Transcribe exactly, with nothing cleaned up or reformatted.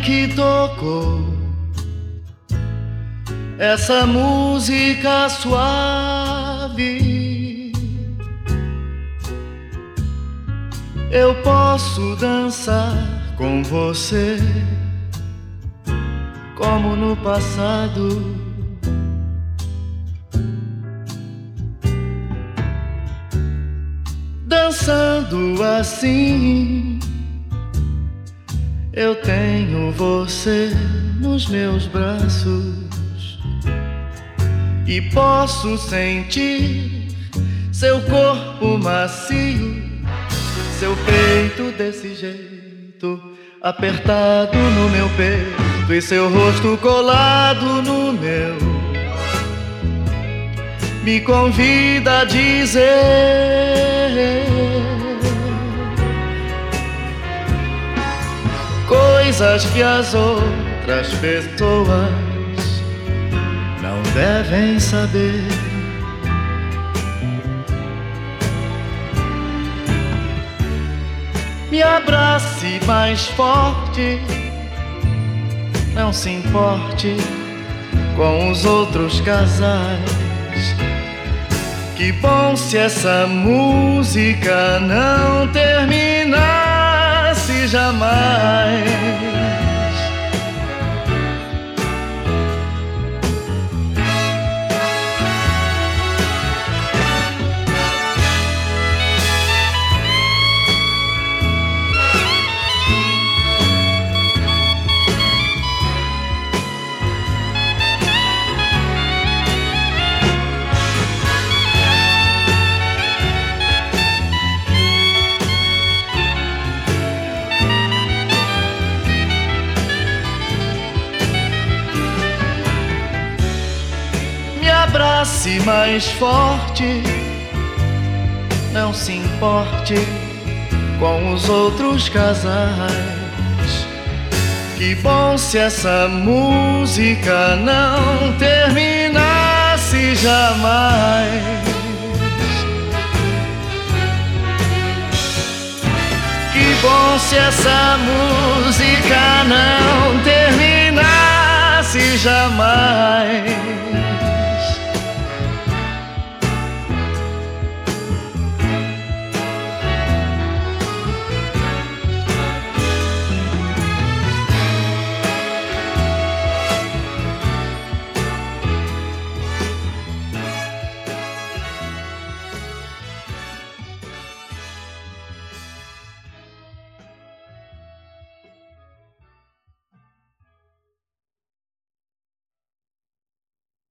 que tocou essa música suave, eu posso dançar com você como no passado. Dançando assim, eu tenho você nos meus braços e posso sentir seu corpo macio, seu peito desse jeito, apertado no meu peito, e seu rosto colado no meu, me convida a dizer coisas que as outras pessoas não devem saber. Me abrace mais forte, não se importe com os outros casais. Que bom se essa música não terminasse jamais. Abrace mais forte, não se importe com os outros casais. Que bom se essa música não terminasse jamais. Que bom se essa música não terminasse